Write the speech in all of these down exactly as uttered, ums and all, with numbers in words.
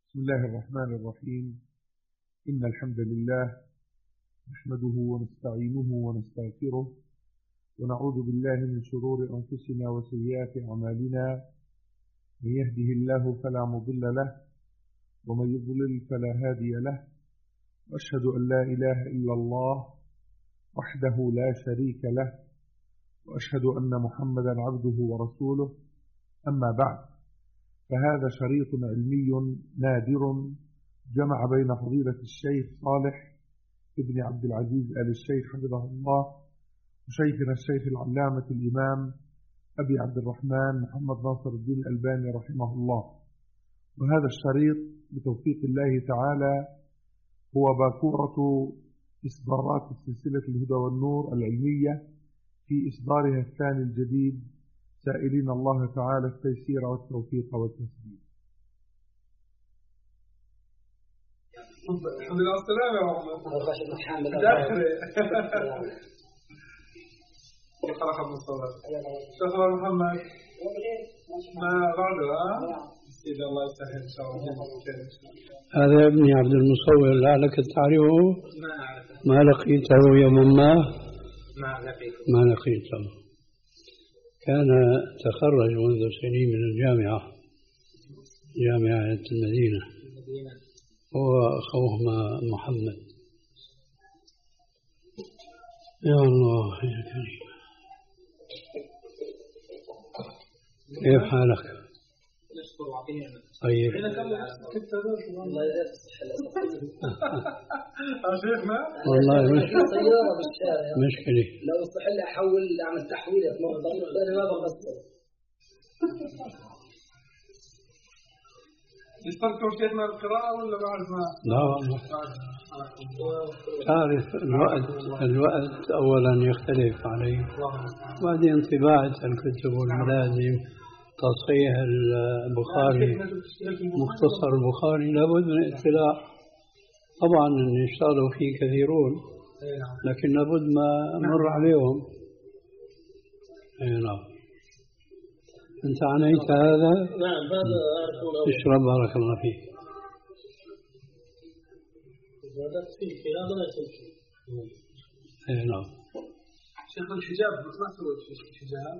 بسم الله الرحمن الرحيم. إن الحمد لله نحمده ونستعينه ونستغفره ونعوذ بالله من شرور أنفسنا وسيئات أعمالنا. من يهده الله فلا مضل له ومن يضلل فلا هادي له، وأشهد أن لا إله إلا الله وحده لا شريك له، وأشهد أن محمدا عبده ورسوله. أما بعد، فهذا شريط علمي نادر جمع بين فضيلة الشيخ صالح ابن عبد العزيز آل الشيخ حفظه الله وشيخنا الشيخ العلامة الإمام أبي عبد الرحمن محمد ناصر الدين الألباني رحمه الله. وهذا الشريط بتوفيق الله تعالى هو باكورة إصدارات سلسلة الهدى والنور العلمية في إصدارها الثاني الجديد، سائلين الله تعالى التيسير والتوفيق والتسديد. الحمد لله والسلام يا محمد. خلق المصطفى شيخ محمد ما بعده سيد الله يسهل ان شاء الله. هذا ابني عبد المصور، لعلك تعرفه. ما أعرفه. ما لقيته يوما ما؟ ما لقيته. ما لقيته. كان تخرج منذ سنين من الجامعة، جامعة المدينة، هو أخوهما محمد. يا الله يا كريم، كيف حالك؟ نشكر وعطينا. طيب. الله شيخنا والله مش سيارة بالشارع مشكلة. لو يصح لي أحول أعمل تحويل يتنظم غير هذا بس. يستركوا شيخنا القراءة ولا بعد ما؟ لا والله. تعرف الوقت الوقت أولا يختلف علي، بعدين طباعة الكتب والملازم، تصحيح البخاري، مختصر البخاري، لابد من اطلاع. طبعا يشتغلوا فيه كثيرون، لكن لابد ما مر عليهم. اي نعم. انت عنيت هذا؟ نعم هذا أعرفه. اشرب بارك الله فيك. هذا فيه هذا لا تمشي. اي نعم. شيخ الحجاب ما سويت في الحجاب؟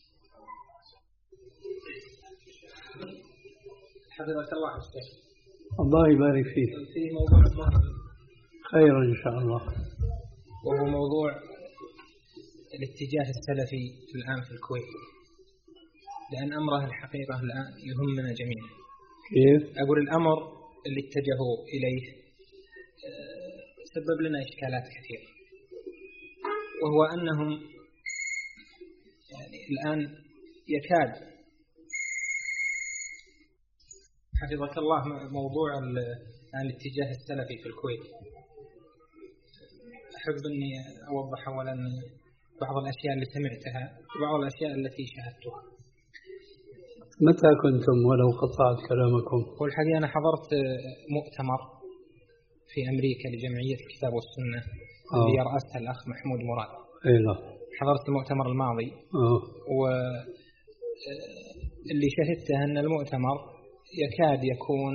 حفظك الله الشيخ. الله يبارك فيك. في موضوع مهم خير إن شاء الله، وهو موضوع الاتجاه السلفي الآن في الكويت، لأن أمره الحقيقة الآن يهمنا جميعا. كيف؟ أقول الأمر اللي اتجهوا إليه سبب لنا إشكالات كثيرة، وهو أنهم يعني الآن يكاد حفظك الله موضوع الاتجاه السلفي في الكويت. أحب أني أوضح أولا بعض الأشياء اللي سمعتها وبعض الأشياء التي شاهدتها. متى كنتم ولو قطعت كلامكم؟ والحقيقة أنا حضرت مؤتمر في أمريكا لجمعية الكتاب والسنة آه. اللي يرأسها الأخ محمود مراد. إيه لا. حضرت المؤتمر الماضي آه. واللي شهدته أن المؤتمر يكاد يكون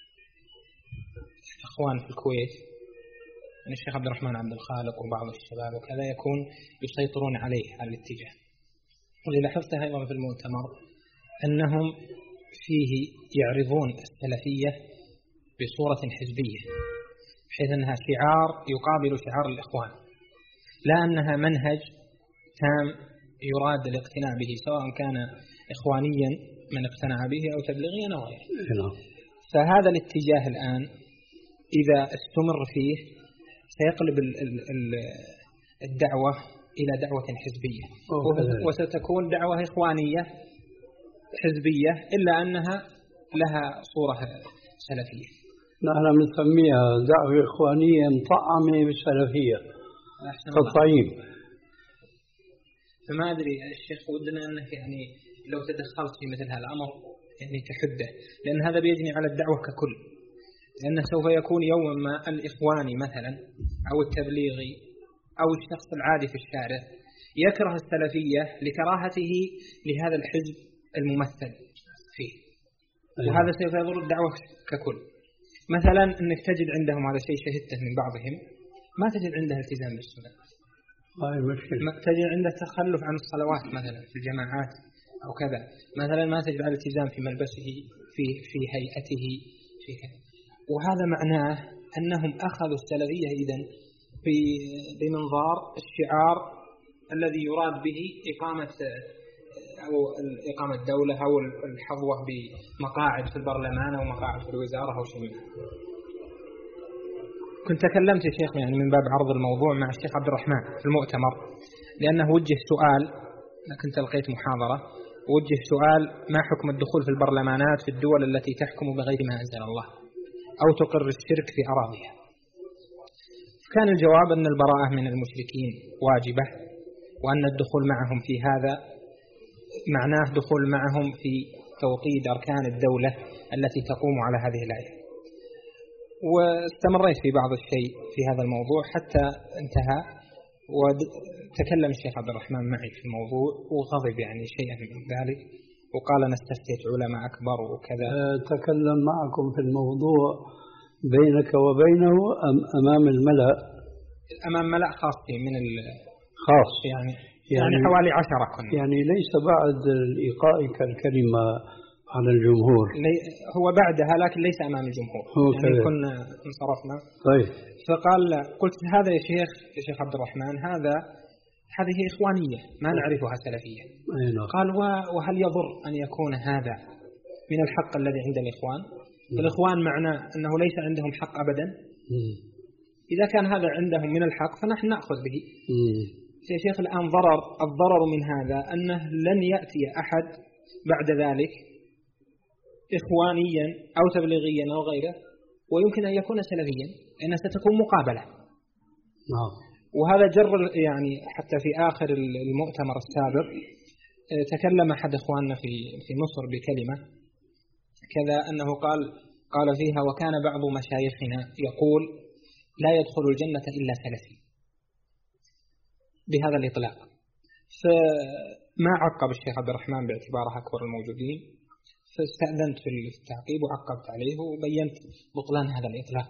إخوان في الكويت، يعني الشيخ عبد الرحمن عبد الخالق وبعض الشباب وكذا، يكون يسيطرون عليه على الاتجاه. واللي لاحظته أيضا في المؤتمر أنهم فيه يعرضون السلفية بصورة حزبية، بحيث أنها شعار يقابل شعار الإخوان، لا أنها منهج تام يراد الاقتناع به، سواء كان إخوانيا من اقتنع به أو تبليغيا أو غيره. فهذا الاتجاه الآن إذا استمر فيه سيقلب الدعوة إلى دعوة حزبية، وستكون دعوة إخوانية حزبية، إلا أنها لها صورة سلفية. نحن نسميها دعوة إخوانية مطعمة بالسلفية كالطعيم. فما أدري الشيخ، ودنا أنك يعني لو تدخلت في مثل هذا الأمر يعني تحده، لأن هذا بيجني على الدعوة ككل، لأنه سوف يكون يوما ما الإخواني مثلا أو التبليغي أو الشخص العادي في الشارع يكره السلفية لكراهته لهذا الحزب الممثل فيه، وهذا سوف يضر الدعوة ككل. مثلا أنك تجد عندهم هذا الشيء شهدته من بعضهم ما تجد عنده التزام بالسنة، هاي مشكلة. تجد عنده تخلف عن الصلوات مثلا في الجماعات أو كذا، مثلا ما تجد على التزام في ملبسه في في هيئته في كذا. وهذا معناه أنهم أخذوا السلفية إذن بمنظار الشعار الذي يراد به إقامة أو إقامة دولة أو الحظوة بمقاعد في البرلمان أو مقاعد في الوزارة أو شيء منه. كنت تكلمت يا شيخ يعني من باب عرض الموضوع مع الشيخ عبد الرحمن في المؤتمر، لأنه وجه سؤال، كنت لقيت محاضرة وجه سؤال: ما حكم الدخول في البرلمانات في الدول التي تحكم بغير ما أنزل الله أو تقر الشرك في أراضيها؟ كان الجواب أن البراءة من المشركين واجبة، وأن الدخول معهم في هذا معناه دخول معهم في توطيد أركان الدولة التي تقوم على هذه الآية. واستمريت في بعض الشيء في هذا الموضوع حتى انتهى، وتكلم الشيخ عبد الرحمن معي في الموضوع وغضب يعني شيئا من ذلك، وقال نستفتي علماء أكبر وكذا. تكلم معكم في الموضوع بينك وبينه أم أمام الملأ؟ أمام ملأ خاص من خاص يعني, يعني يعني حوالي عشرة كنا. يعني ليس بعد إيقائك الكلمة على الجمهور، هو بعدها لكن ليس أمام الجمهور، يعني كنا انصرفنا. طيب. فقال قلت هذا يا شيخ يا شيخ عبد الرحمن هذا هذه إخوانية ما نعرفها سلفية. قال وهل يضر أن يكون هذا من الحق الذي عند الإخوان؟ الإخوان معناه أنه ليس عندهم حق أبدا. إذا كان هذا عندهم من الحق فنحن نأخذ به. يا شيخ الآن ضرر الضرر من هذا أنه لن يأتي أحد بعد ذلك إخوانيا أو تبليغيا أو غيره ويمكن أن يكون سلفيا، لأنها ستكون مقابلة. وهذا جر يعني حتى في آخر المؤتمر السابق تكلم أحد إخواننا في في مصر بكلمة كذا، أنه قال قال فيها: وكان بعض مشايخنا يقول لا يدخل الجنة إلا سلفي، بهذا الإطلاق. فما عقب الشيخ عبد الرحمن باعتباره أكبر الموجودين، فاستأذنت في التعقيب وعقبت عليه وبينت بطلان هذا الإطلاق.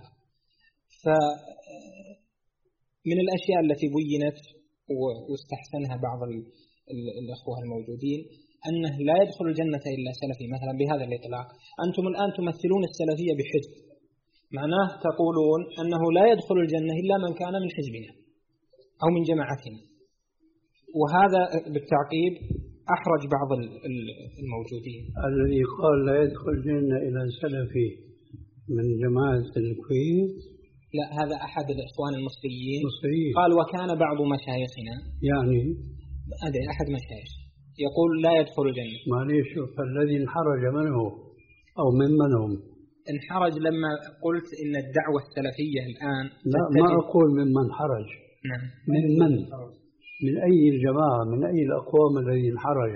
فمن الأشياء التي بينت واستحسنها بعض الأخوة الموجودين أنه لا يدخل الجنة إلا سلفي مثلا بهذا الإطلاق. أنتم الآن تمثلون السلفية بحزب، معناه تقولون أنه لا يدخل الجنة إلا من كان من حزبنا أو من جماعتنا، وهذا بالتعقيب أحرج بعض الموجودين. الذي قال لا يدخل الجنة إلى سلفي من جماعة الكويت؟ لا، هذا أحد الإخوان المصريين مصريين. قال وكان بعض مشايخنا، يعني هذا أحد مشايخ يقول لا يدخل الجنة. معليش، شوف الذي انحرج من هو أو من من هم؟ انحرج لما قلت إن الدعوة السلفية الآن لا، ما أقول ممن حرج. نعم. من من؟ من أي الجماعة، من أي الأقوام الذي انحرج؟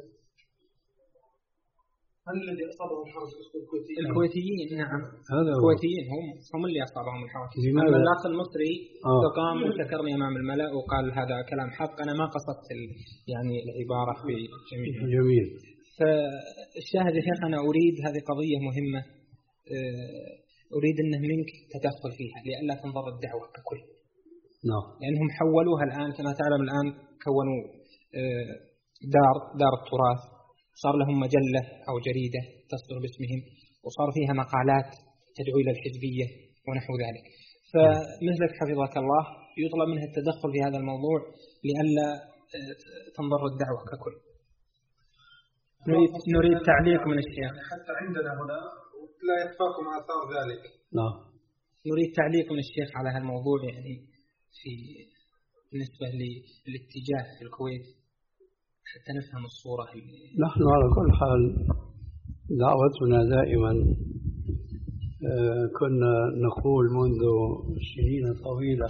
هل الذي أصابهم الحرج الكويتيين؟ الكويتيين نعم، هذا الكويتيين هم هم اللي أصابهم الحرج. أما الأخ المصري آه. فقام وشكرني أمام الملأ وقال هذا كلام حق، أنا ما قصدت يعني العبارة في جميل. جميل. فالشاهد يا شيخ أنا أريد هذه قضية مهمة، أريد أنه منك تدخل فيها لئلا تنضر الدعوة ككل. نعم. لأنهم حولوها الآن كما تعلم، الآن كونوا دار دار التراث، صار لهم مجلة أو جريدة تصدر باسمهم، وصار فيها مقالات تدعو إلى الحزبية ونحو ذلك. فمثلك حفظك الله يطلب منها التدخل في هذا الموضوع لئلا تنضر الدعوة ككل. نريد, نريد تعليق من الشيخ. حتى عندنا هنا لا يتفاقم آثار ذلك. نعم. نريد تعليق من الشيخ على هذا الموضوع، يعني في بالنسبة للاتجاه في الكويت حتى نفهم الصورة. نحن على كل حال دعوتنا دائما كنا نقول منذ سنين طويلة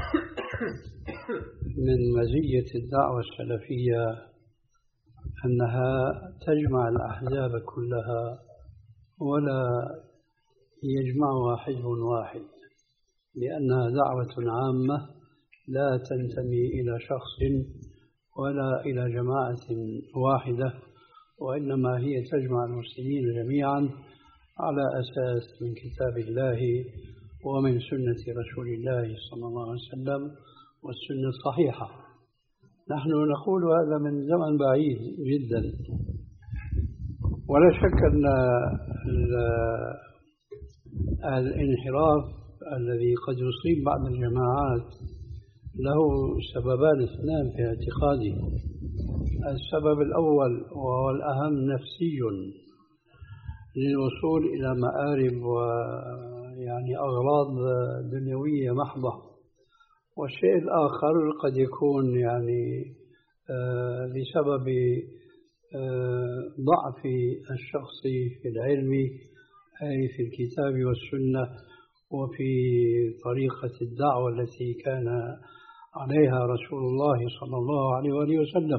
من مزية الدعوة السلفية أنها تجمع الأحزاب كلها ولا يجمعها حزب واحد، لأنها دعوة عامة لا تنتمي إلى شخص ولا إلى جماعة واحدة، وإنما هي تجمع المسلمين جميعا على أساس من كتاب الله ومن سنة رسول الله صلى الله عليه وسلم والسنة الصحيحة. نحن نقول هذا من زمن بعيد جدا، ولا شك أن الانحراف الذي قد يصيب بعض الجماعات له سببان اثنان في اعتقادي. السبب الأول وهو الأهم نفسي للوصول إلى مآرب ويعني أغراض دنيوية محضة، والشيء الآخر قد يكون يعني بسبب ضعف الشخص في العلم أي في الكتاب والسنة وفي طريقة الدعوة التي كان عليها رسول الله صلى الله عليه وآله وسلم.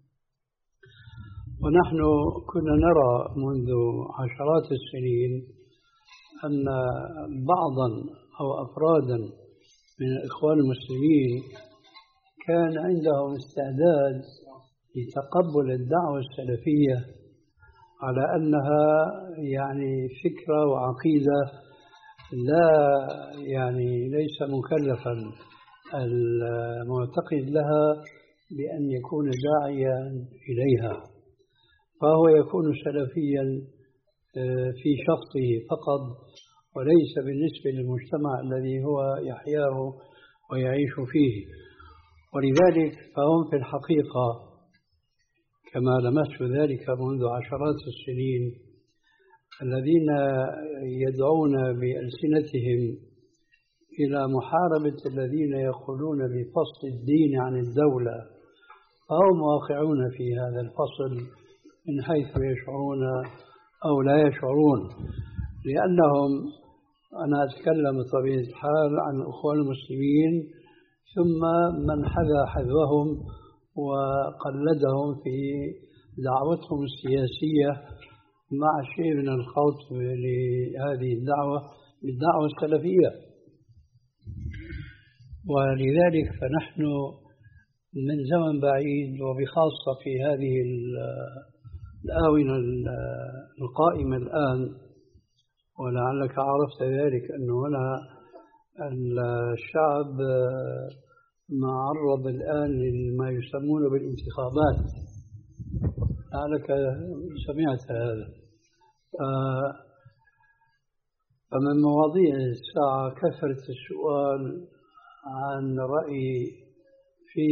ونحن كنا نرى منذ عشرات السنين أن بعضا أو أفرادا من الإخوان المسلمين كان عندهم استعداد لتقبل الدعوة السلفية على أنها يعني فكرة وعقيدة لا يعني ليس مكلفا المعتقد لها بأن يكون داعيا إليها، فهو يكون سلفيا في شخصه فقط وليس بالنسبة للمجتمع الذي هو يحياه ويعيش فيه. ولذلك فهم في الحقيقة كما لمست ذلك منذ عشرات السنين الذين يدعون بألسنتهم إلى محاربة الذين يقولون بفصل الدين عن الدولة، فهم واقعون في هذا الفصل من حيث يشعرون أو لا يشعرون، لأنهم أنا أتكلم بطبيعة الحال عن الأخوان المسلمين ثم من حذا حذوهم وقلدهم في دعوتهم السياسية مع شيء من الخوض لهذه الدعوة بالدعوة السلفية. ولذلك فنحن من زمن بعيد وبخاصة في هذه الآونة القائمة الآن، ولعلك عرفت ذلك أنه هنا الشعب معرض الآن لما يسمونه بالانتخابات، لعلك سمعت هذا. فمن مواضيع الساعة كثرة السؤال عن رأي في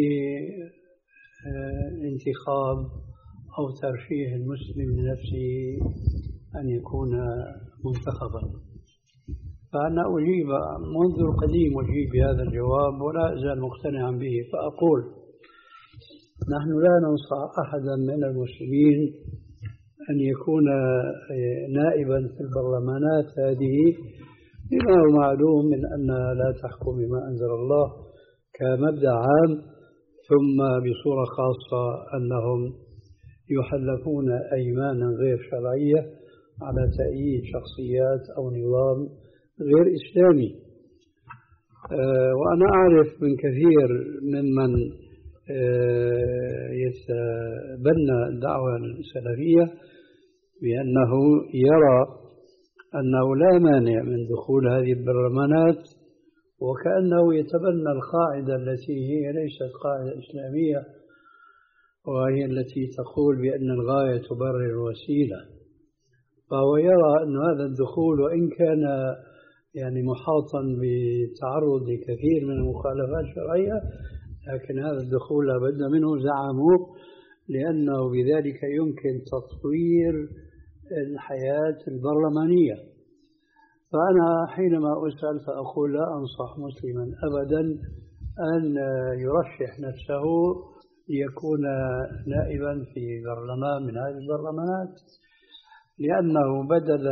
انتخاب أو ترشيح المسلم لنفسه أن يكون منتخبا. فأنا أجيب منذ القديم أجيب بهذا الجواب ولا أزال مقتنعا به، فأقول نحن لا ننصح أحدا من المسلمين أن يكون نائبا في البرلمانات هذه، لما هو معلوم من أنها لا تحكم بما أنزل الله كمبدأ عام، ثم بصورة خاصة أنهم يحلفون أيمانا غير شرعية على تأييد شخصيات أو نظام غير إسلامي. أه وأنا أعرف من كثير ممن أه يتبنى الدعوة السلفية بأنه يرى أنه لا مانع من دخول هذه البرلمانات، وكأنه يتبنى القاعدة التي هي ليست قاعدة إسلامية، وهي التي تقول بأن الغاية تبرر الوسيلة. فهو يرى أن هذا الدخول وإن كان يعني محاطا بتعرض لكثير من المخالفات الشرعية، لكن هذا الدخول لا بد منه زعموه، لأنه بذلك يمكن تطوير الحياة البرلمانية. فأنا حينما أسأل فأقول لا أنصح مسلما أبدا أن يرشح نفسه ليكون نائبا في برلمان من هذه البرلمانات، لأنه بدل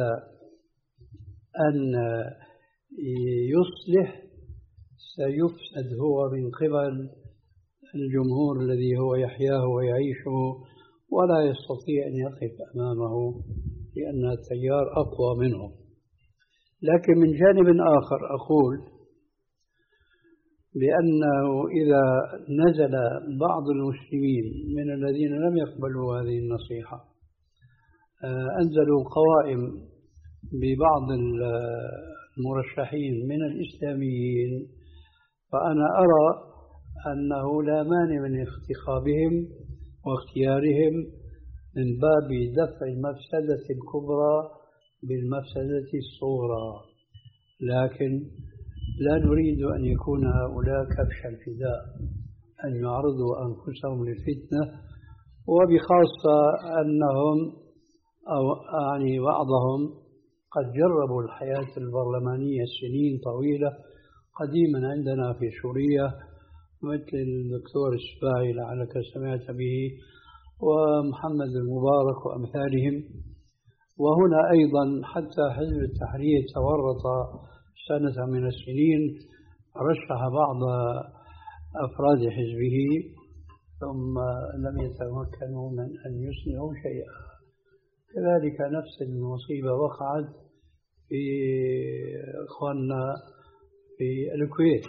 أن يصلح سيفسد هو من قبل الجمهور الذي هو يحياه ويعيشه، ولا يستطيع أن يقف أمامه لأن التيار أقوى منه. لكن من جانب آخر أقول بأنه إذا نزل بعض المسلمين من الذين لم يقبلوا هذه النصيحة أنزلوا قوائم ببعض المرشحين من الإسلاميين، فأنا أرى أنه لا مانع من انتخابهم واختيارهم من باب دفع المفسدة الكبرى بالمفسدة الصغرى، لكن لا نريد أن يكون هؤلاء كبش الفداء، أن يعرضوا أنفسهم للفتنة، وبخاصة أنهم أو يعني بعضهم قد جربوا الحياة البرلمانية سنين طويلة قديما عندنا في سوريا، مثل الدكتور السباعي لعلك سمعت به ومحمد المبارك وأمثالهم. وهنا أيضا حتى حزب التحرير تورط سنة من السنين، رشح بعض أفراد حزبه ثم لم يتمكنوا من أن يصنعوا شيئا. كذلك نفس المصيبة وقعت في إخواننا في الكويت،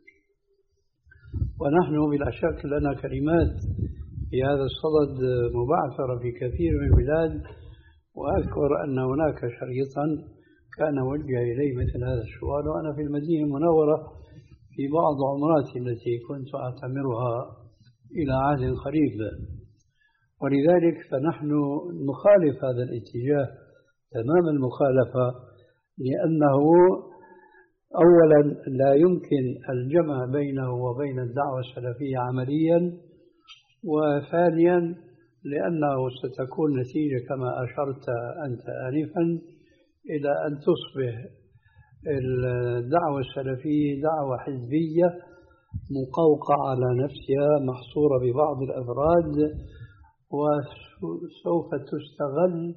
ونحن بلا شك لنا كلمات في هذا الصدد مبعثرة في كثير من البلاد. وأذكر أن هناك شريطا كان وجه إلي مثل هذا السؤال وأنا في المدينة المنورة في بعض عمراتي التي كنت أعتمرها إلى عهد قريب. ولذلك فنحن نخالف هذا الاتجاه تمام المخالفة، لأنه أولا لا يمكن الجمع بينه وبين الدعوة السلفية عمليا، وثانيا لأنه ستكون نتيجة كما أشرت أنت آنفا إلى أن تصبح الدعوة السلفية دعوة حزبية مقوقعة على نفسها محصورة ببعض الأفراد، وسوف تستغل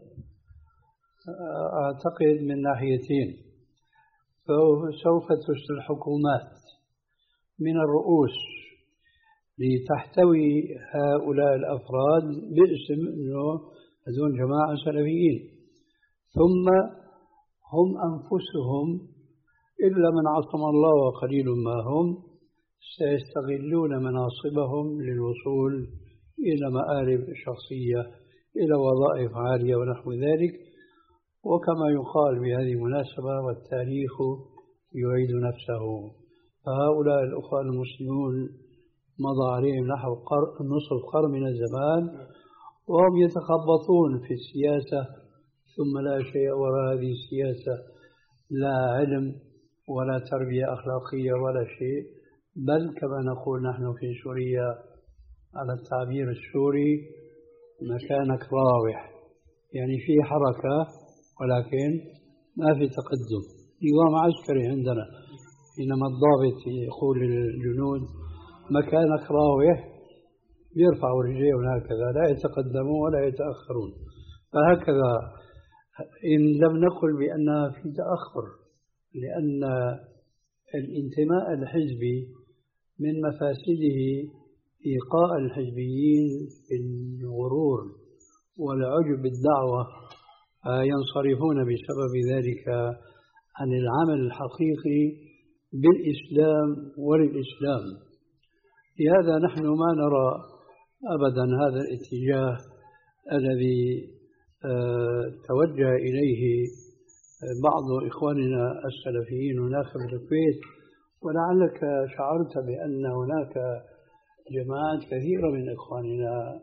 أعتقد من ناحيتين. سوف تستغل الحكومات من الرؤوس لتحتوي هؤلاء الأفراد باسم أنه هذول جماعة سلفيين، ثم هم أنفسهم إلا من عصم الله وقليل ما هم سيستغلون مناصبهم للوصول إلى مآرب شخصية، إلى وظائف عالية ونحو ذلك. وكما يقال بهذه المناسبة والتاريخ يعيد نفسه، فهؤلاء الأخوة المسلمون مضى عليهم نحو نصف قرن من الزمان وهم يتخبطون في السياسة، ثم لا شيء وراء هذه السياسة، لا علم ولا تربية أخلاقية ولا شيء، بل كما نقول نحن في سوريا على التعبير السوري مكانك راوح، يعني في حركة ولكن ما في تقدم. نظام عسكري عندنا حينما الضابط يقول للجنود مكانك راوح يرفعوا رجليهم هكذا، لا يتقدمون ولا يتأخرون. فهكذا إن لم نقل بأنها في تأخر، لأن الانتماء الحزبي من مفاسده إيقاء الحزبيين بالغرور والعجب بالدعوة، ينصرفون بسبب ذلك عن العمل الحقيقي بالإسلام وللإسلام. لهذا نحن ما نرى أبدا هذا الاتجاه الذي توجه إليه بعض إخواننا السلفيين هناك في الكويت. ولعلك شعرت بأن هناك جماعات كثيرة من إخواننا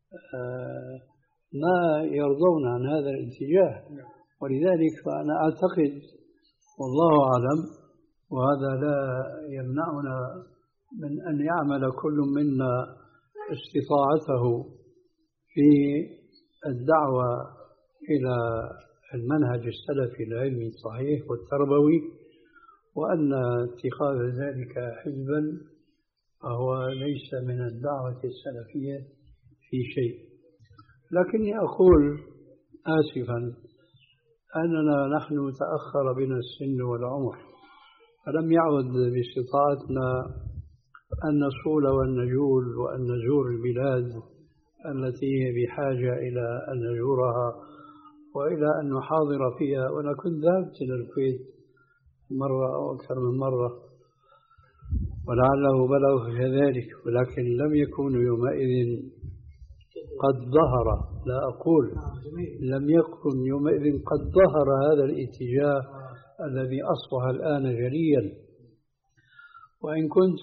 ما يرضون عن هذا الاتجاه، ولذلك فأنا أعتقد والله أعلم، وهذا لا يمنعنا من أن يعمل كل منا استطاعته في الدعوة إلى المنهج السلفي العلمي الصحيح والتربوي، وأن اتخاذ ذلك حزبا فهو ليس من الدعوة السلفية في شيء. لكني أقول آسفا أننا نحن تأخر بنا السن والعمر، فلم يعد باستطاعتنا أن نصول والنجول وأن نزور البلاد التي هي بحاجة إلى أن نزورها وإلى أن نحاضر فيها. وأنا كنت ذهبت إلى الكويت مرة أو أكثر من مرة ولعله بلغ كذلك، ولكن لم يكونوا يومئذ قد ظهر، لا أقول لم يكن يومئذ قد ظهر هذا الاتجاه الذي أصبح الآن جليا. وإن كنت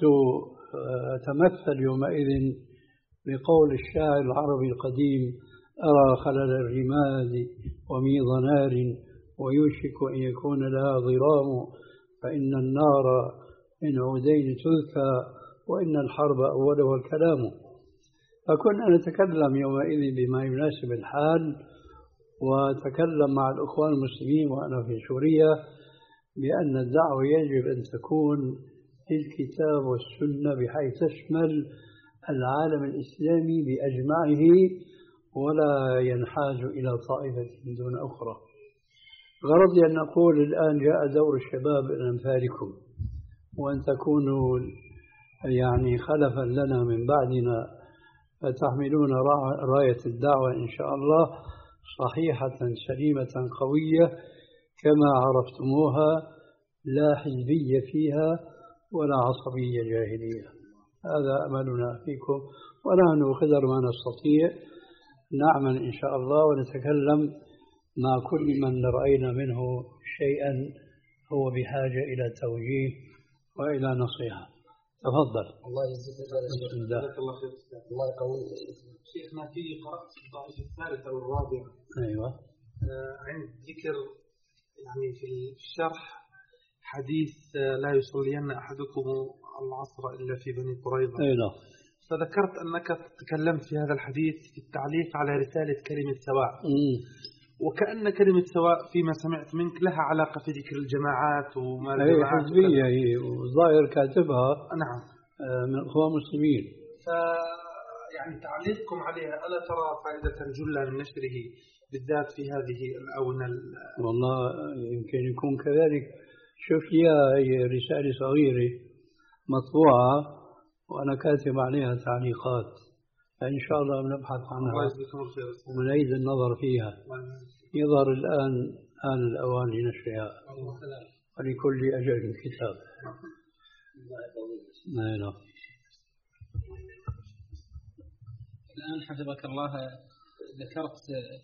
أتمثل يومئذ بقول الشاعر العربي القديم: أرى خلل الرماد وميض نار ويوشك أن يكون لها ضرام، فإن النار من عودين تذكى وإن الحرب أولها الكلام. فكنا نتكلم يومئذ بما يناسب الحال، وتكلم مع الأخوان المسلمين وأنا في سوريا بأن الدعوة يجب أن تكون الكتاب والسنة بحيث تشمل العالم الإسلامي بأجمعه ولا ينحاز إلى طائفة دون أخرى. غرضي أن نقول الآن جاء دور الشباب من أمثالكم، وأن تكونوا يعني خلفا لنا من بعدنا، فتحملون راية الدعوة إن شاء الله صحيحة سليمة قوية كما عرفتموها، لا حزبية فيها ولا عصبية جاهلية. هذا أملنا فيكم، ونحن قدر ما نستطيع نعمل إن شاء الله ونتكلم مع كل من رأينا منه شيئا هو بحاجة إلى توجيه وإلى نصيحة. تفضل. الله يجزيك خير. جزاك الله خير. الله يقويك. شيخنا في قرأت في الطائفة الثالثة أو الرابعة أيوة. آه عند ذكر يعني في الشرح حديث آه لا يصلين أحدكم العصر إلا في بني قريظة. أيوة. فذكرت أنك تكلمت في هذا الحديث في التعليق على رسالة كلمة سواء. مم. وكأن كلمة سواء فيما سمعت منك لها علاقة في ذكر الجماعات وما هي حزبية، هي والظاهر كاتبها نعم من الأخوان المسلمين. ف يعني تعليقكم عليها ألا ترى فائدة جلة من نشره بالذات في هذه الآونة؟ والله يمكن يكون كذلك. شوف يا هي رسالة صغيرة مطبوعة وأنا كاتب عليها تعليقات، فإن شاء الله بنبحث عنها ونعيد النظر فيها. يظهر الآن آن الأوان لنشرها، ولكل أجل كتاب. نعم. الآن حفظك الله ذكرت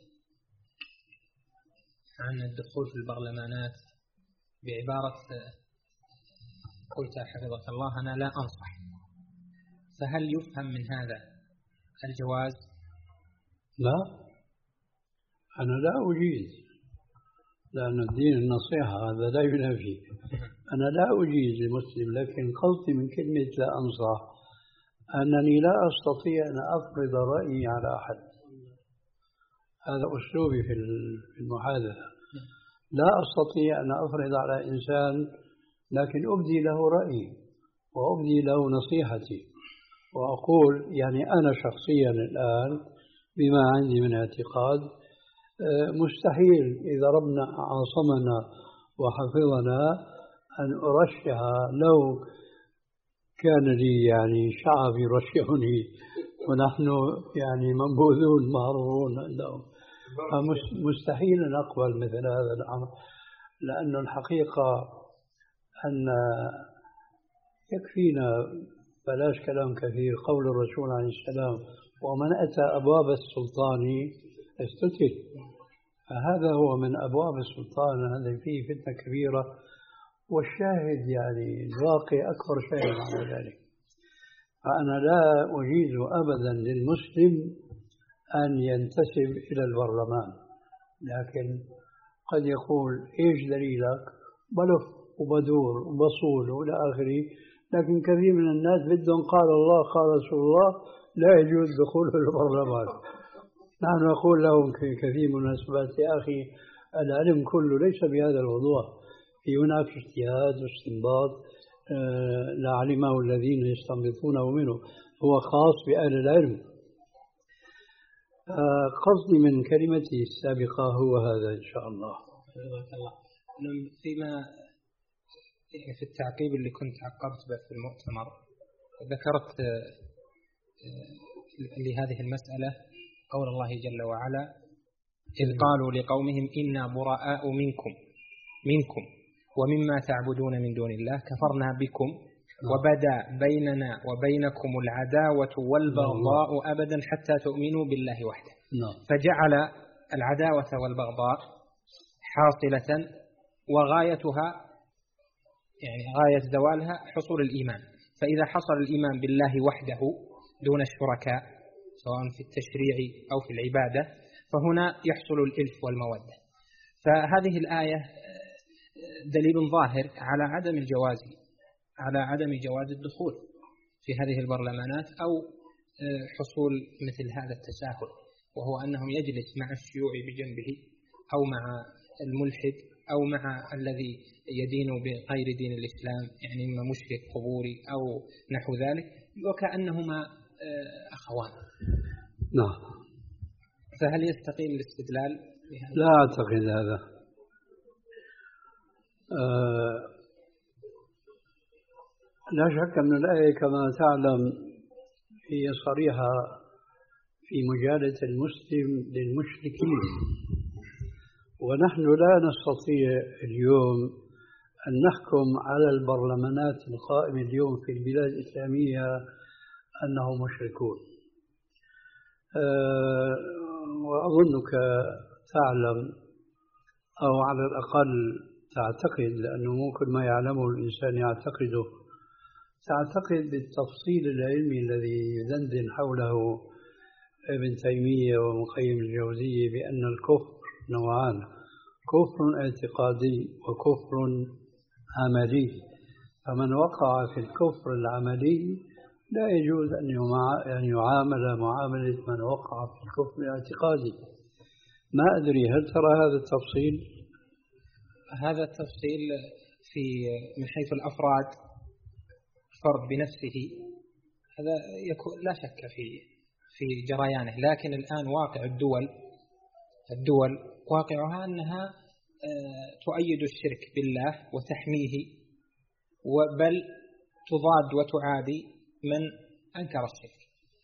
عن الدخول في البرلمانات بعبارة قلت حفظك الله أنا لا أنصح، فهل يفهم من هذا الجواز؟ لا، أنا لا أجيز، لأن الدين النصيحة هذا لا ينافي. أنا لا أجيز لمسلم، لكن قصدي من كلمة لا أنصح أنني لا أستطيع أن أفرض رأيي على أحد. هذا أسلوبي في المحادثة. لا أستطيع أن أفرض على إنسان، لكن أبدي له رأيي وأبدي له نصيحتي، وأقول يعني أنا شخصيا الآن بما عندي من اعتقاد مستحيل إذا ربنا عاصمنا وحفظنا أن أرشح لو كان لي يعني شعب يرشحني ونحن يعني منبوذون معروفون عندهم. مستحيل أن أقبل مثل هذا الأمر، لأن الحقيقة أن يكفينا بلاش كلام كثير قول الرسول عليه السلام ومن أتى أبواب السلطان استتب. فهذا هو من أبواب السلطان، هذا فيه فتنة كبيرة، والشاهد يعني الواقع أكبر شاهد على ذلك. فأنا لا أجيز أبدا للمسلم أن ينتسب إلى البرلمان، لكن قد يقول إيش دليلك؟ بلف وبدور وبصول وإلى آخره، لكن كثير من الناس بدهم قال الله قال رسول الله، لا يجوز دخول في البرلمان. نحن نقول لهم في كثير من المناسبات يا أخي العلم كله ليس بهذا الوضوح، في هناك اجتهاد واستنباط آه لا علمه الذين يستنبطونه منه، هو خاص بأهل العلم. آه قصدي من كلمتي السابقة هو هذا إن شاء الله. الله فيما في التعقيب اللي كنت عقبت به في المؤتمر ذكرت لهذه المسألة قول الله جل وعلا إذ قالوا لقومهم إنا براء منكم منكم ومما تعبدون من دون الله كفرنا بكم وبدا بيننا وبينكم العداوة والبغضاء أبدا حتى تؤمنوا بالله وحده. فجعل العداوة والبغضاء حاصلة وغايتها يعني غاية زوالها حصول الإيمان. فإذا حصل الإيمان بالله وحده دون الشركاء سواء في التشريع أو في العبادة فهنا يحصل الإلف والمودة. فهذه الآية دليل ظاهر على عدم الجواز على عدم جواز الدخول في هذه البرلمانات أو حصول مثل هذا التساهل، وهو أنهم يجلس مع الشيوعي بجنبه أو مع الملحد أو مع الذي يدين بغير دين الإسلام يعني إما مشرك قبوري أو نحو ذلك وكأنهما أخوان. نعم. فهل يستقيم الاستدلال بهذا؟ لا أعتقد هذا. أه لا شك أن الآية كما تعلم هي صريحة في مجالة المسلم للمشركين، ونحن لا نستطيع اليوم أن نحكم على البرلمانات القائمة اليوم في البلاد الإسلامية أنهم مشركون. أه وأظنك تعلم أو على الأقل تعتقد، لأنه ممكن ما يعلمه الإنسان يعتقده، تعتقد بالتفصيل العلمي الذي يدندن حوله ابن تيمية وابن قيم الجوزية بأن الكفر نوعان: كفر اعتقادي وكفر عملي. فمن وقع في الكفر العملي لا يجوز أن يعامل معاملة من وقع في الكفر الاعتقادي. ما أدري هل ترى هذا التفصيل؟ هذا التفصيل في من حيث الأفراد فرد بنفسه هذا يكون لا شك في في جريانه، لكن الآن واقع الدول الدول واقعها أنها تؤيد الشرك بالله وتحميه، بل تضاد وتعادي من أنكر الشرك.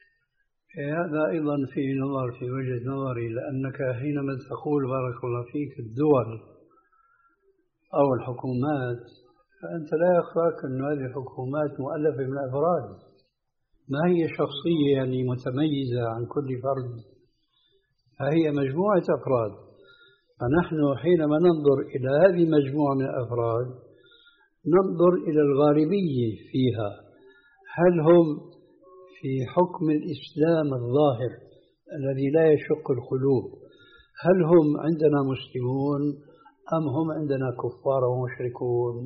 هذا أيضا في نظر في وجهة نظري، لأنك حينما تقول بارك الله فيك الدول أو الحكومات فأنت لا يخفاك أن هذه الحكومات مؤلفة من أفراد، ما هي شخصية يعني متميزة عن كل فرد، فهي مجموعة أفراد. فنحن حينما ننظر إلى هذه المجموعة من الأفراد ننظر إلى الغالبية فيها، هل هم في حكم الإسلام الظاهر الذي لا يشق القلوب، هل هم عندنا مسلمون أم هم عندنا كفار ومشركون؟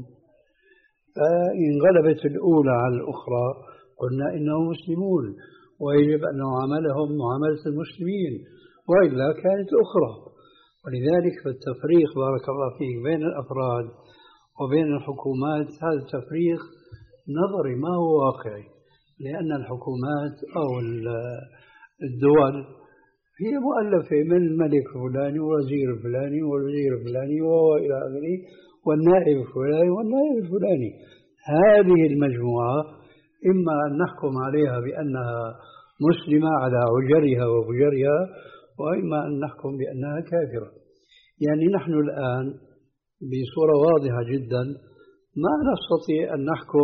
فإن غلبت الأولى على الأخرى قلنا إنهم مسلمون ويجب أن نعاملهم معاملة المسلمين، وإلا كانت أخرى. ولذلك فالتفريق بارك الله فيك بين الأفراد وبين الحكومات هذا التفريق نظري ما هو واقعي، لأن الحكومات أو الدول هي مؤلفة من الملك الفلاني والوزير الفلاني والوزير الفلاني وإلى آخره والنائب الفلاني والنائب الفلاني. هذه المجموعة إما أن نحكم عليها بأنها مسلمة على عجرها وفجرها، وإما أن نحكم بأنها كافرة. يعني نحن الآن بصورة واضحة جدا ما نستطيع أن نحكم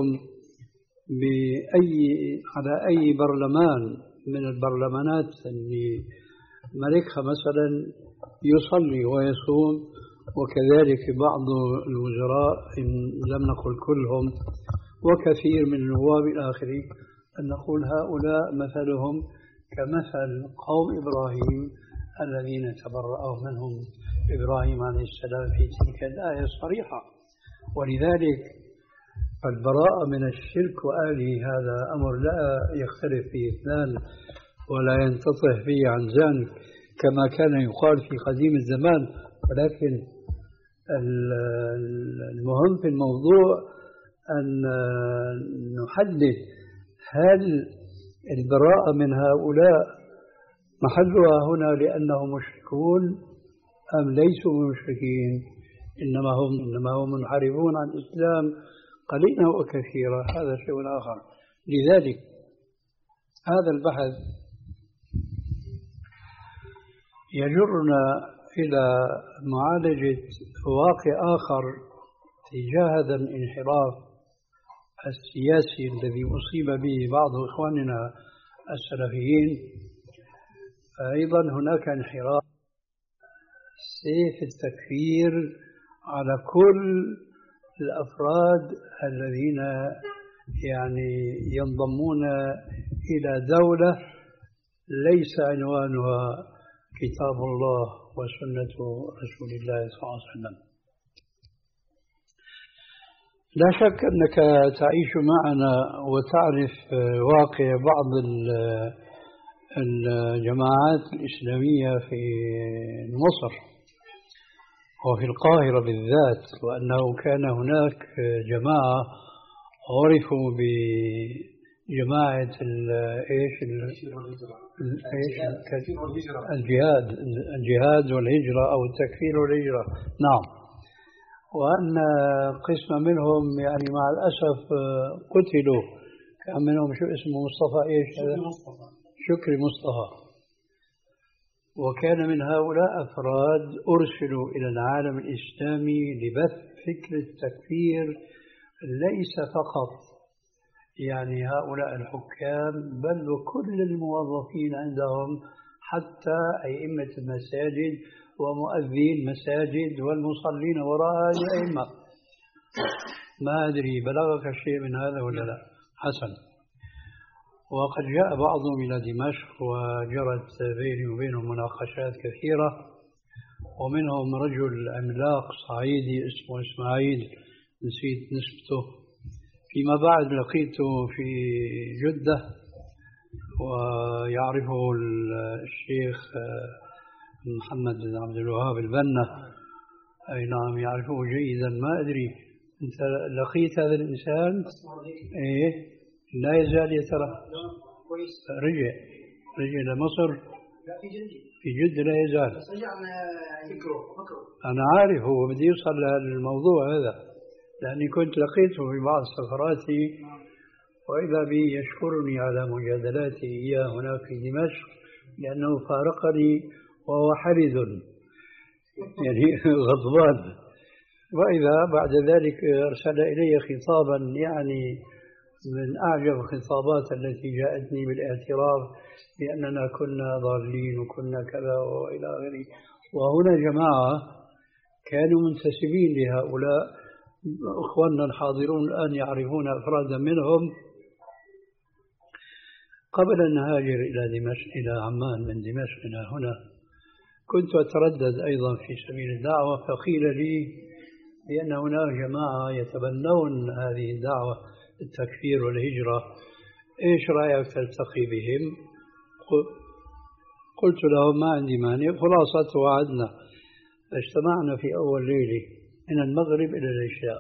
بأي على أي برلمان من البرلمانات اللي ملكها مثلا يصلي ويصوم، وكذلك بعض الوزراء إن لم نقل كلهم وكثير من النواب الآخرين، أن نقول هؤلاء مثلهم كمثل قوم إبراهيم الذين تبرأوا منهم إبراهيم عليه السلام في تلك الآية الصريحة. ولذلك فالبراءة من الشرك وآله هذا أمر لا يختلف فيه اثنان ولا ينتطه فيه عن ذلك كما كان يقال في قديم الزمان. ولكن المهم في الموضوع أن نحدد هل البراءة من هؤلاء محلها هنا لأنهم مشركون أم ليسوا مشركين، إنما هم إنما هم منحرفون عن الإسلام قليلا وكثيرا، هذا شيء آخر. لذلك هذا البحث يجرنا إلى معالجة واقع آخر تجاه هذا الانحراف السياسي الذي أصيب به بعض إخواننا السلفيين، أيضا هناك انحراف سيف التكفير على كل الأفراد الذين يعني ينضمون إلى دولة ليس عنوانها كتاب الله وسنة رسول الله صلى الله عليه وسلم. لا شك أنك تعيش معنا وتعرف واقع بعض الجماعات الإسلامية في مصر وفي القاهرة بالذات، وأنه كان هناك جماعة عرفوا بجماعة إيش الجهاد الجهاد والهجرة أو التكفير والهجرة. نعم. وأن قسم منهم يعني مع الأسف قتلوا، كان منهم شو اسمه مصطفى إيش هذا؟ شكري مصطفى. وكان من هؤلاء أفراد أرسلوا إلى العالم الإسلامي لبث فكر التكفير، ليس فقط يعني هؤلاء الحكام بل وكل الموظفين عندهم، حتى أئمة المساجد ومؤذين مساجد والمصلين وراء الأئمة. ما أدري بلغك شيء من هذا ولا لا؟ حسن. وقد جاء بعضهم إلى دمشق وجرت بيني وبينهم مناقشات كثيرة، ومنهم رجل عملاق صعيدي اسمه إسماعيل، نسيت نسبته، فيما بعد لقيته في جدة ويعرفه الشيخ محمد بن عبد الوهاب البنا. أي نعم يعرفه جيدا. ما أدري أنت لقيت هذا الإنسان؟ إيه لا يزال يترى رجع رجع إلى مصر في جدة لا يزال. أنا عارف هو بدي يوصل للموضوع هذا، لأني كنت لقيته في بعض سفراتي، وإذا بي يشكرني على مجادلاتي إياه هناك في دمشق، لأنه فارقني وهو حرد يعني غضبان. وإذا بعد ذلك أرسل إلي خطابا يعني من أعجب الخطابات التي جاءتني بالاعتراف بأننا كنا ضالين وكنا كذا وإلى آخره. وهنا جماعة كانوا منتسبين لهؤلاء أخواننا الحاضرون الآن يعرفون أفرادا منهم. قبل أن نهاجر إلى دمشق إلى عمان من دمشق إلى هنا كنت أتردد أيضا في سبيل الدعوة، فقيل لي بأن هناك جماعة يتبنون هذه الدعوة التكفير والهجرة، إيش رأيك تلتقي بهم؟ قلت لهم ما عندي مانع. خلاصة وعدنا، اجتمعنا في أول ليلة من المغرب إلى العشاء،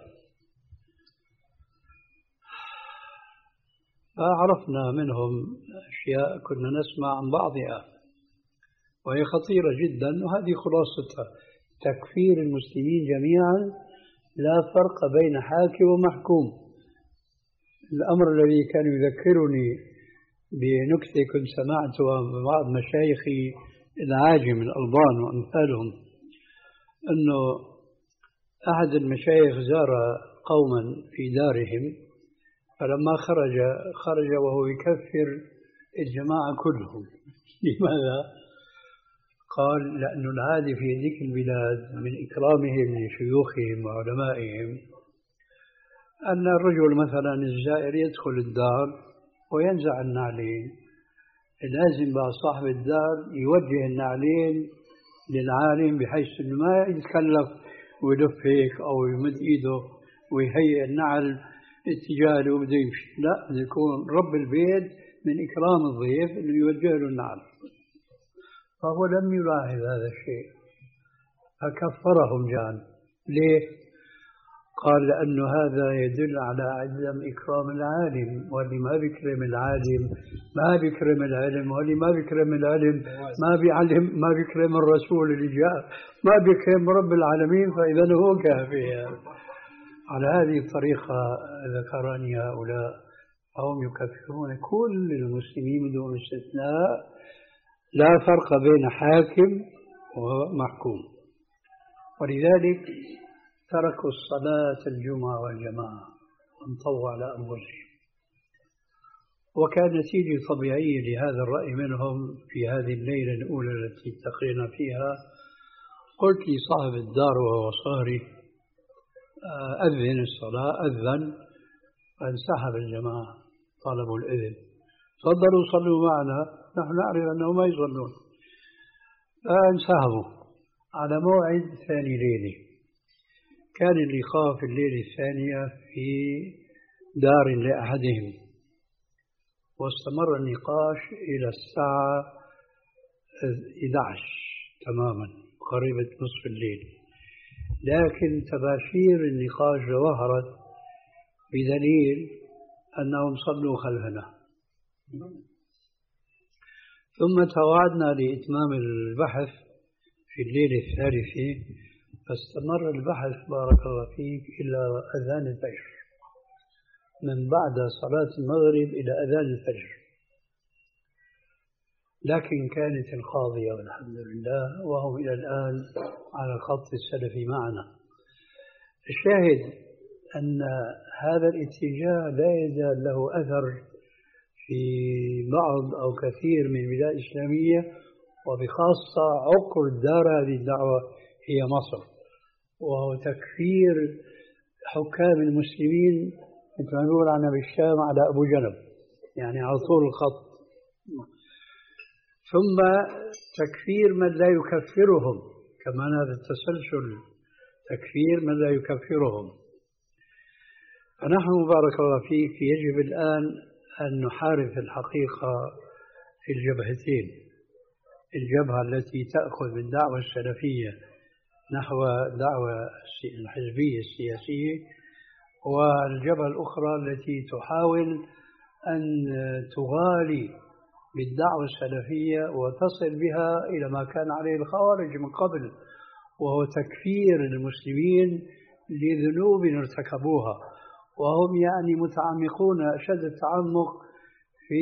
فعرفنا منهم أشياء كنا نسمع عن بعضها وهي خطيرة جدا، وهذه خلاصتها: تكفير المسلمين جميعا، لا فرق بين حاكم ومحكوم. الأمر الذي كان يذكرني بنكتة كنت سمعتها من بعض مشايخي العاجم الألبان وأمثالهم، أنه أحد المشايخ زار قوما في دارهم، فلما خرج خرج وهو يكفر الجماعة كلهم. لماذا؟ قال لأن العادة في ذيك البلاد من إكرامهم لشيوخهم وعلمائهم أن الرجل مثلا الزائر يدخل الدار وينزع النعلين، لازم بقى صاحب الدار يوجه النعلين للعالم بحيث أنه ما يتكلف ويلف هيك أو يمد إيده ويهيئ النعل اتجاه اللي بده يمشي، لا، بده يكون رب البيت من إكرام الضيف أنه يوجه له النعل. فهو لم يلاحظ هذا الشيء فكفرهم جان. ليه؟ قال لأنه هذا يدل على عدم إكرام العالم، واللي ما بيكرم العالم ما بيكرم العلم، واللي ما بيكرم العلم ما بيعلم ما بيكرم الرسول اللي جاء، ما بيكرم رب العالمين، فإذا هو كافر. على هذه الطريقة ذكرني هؤلاء هم يكفرون كل المسلمين بدون استثناء، لا فرق بين حاكم ومحكوم. ولذلك تركوا الصلاة الجمعة والجماعة انطووا على أنفسهم. وكان نتيجة طبيعية لهذا الرأي منهم في هذه الليلة الأولى التي التقينا فيها. قلت لصاحب الدار وهو صهري أذن الصلاة، أذن فانسحب الجماعة طلبوا الإذن، تفضلوا صلوا معنا، نحن نعرف أنهم ما يصلون. فانسحبوا على موعد ثاني ليلة. كان اللقاء في الليلة الثانية في دار لأحدهم، واستمر النقاش إلى الساعة إحدى عشر تماما، قريبة نصف الليل. لكن تباشير النقاش ظهرت بدليل أنهم صلوا خلفنا. ثم توعدنا لإتمام البحث في الليلة الثالثة، فاستمر البحث بارك الله فيك إلى أذان الفجر، من بعد صلاة المغرب إلى أذان الفجر. لكن كانت القاضية والحمد لله وهم إلى الآن على الخط السلفي معنا. الشاهد أن هذا الاتجاه لا يزال له أثر في بعض أو كثير من البلاد الإسلامية، وبخاصة عقر دار هذه الدعوة هي مصر، وهو تكفير حكام المسلمين مثل ما نقول عنا بالشام على أبو جنب، يعني على طول الخط. ثم تكفير من لا يكفرهم، كمان هذا التسلسل، تكفير من لا يكفرهم. فنحن بارك الله فيك يجب الآن أن نحارب في الحقيقة في الجبهتين: الجبهة التي تأخذ بالدعوة السلفية نحو الدعوة الحزبية السياسية، والجبهة الأخرى التي تحاول أن تغالي بالدعوة السلفية وتصل بها إلى ما كان عليه الخوارج من قبل، وهو تكفير المسلمين لذنوب ارتكبوها، وهم يعني متعمقون أشد التعمق في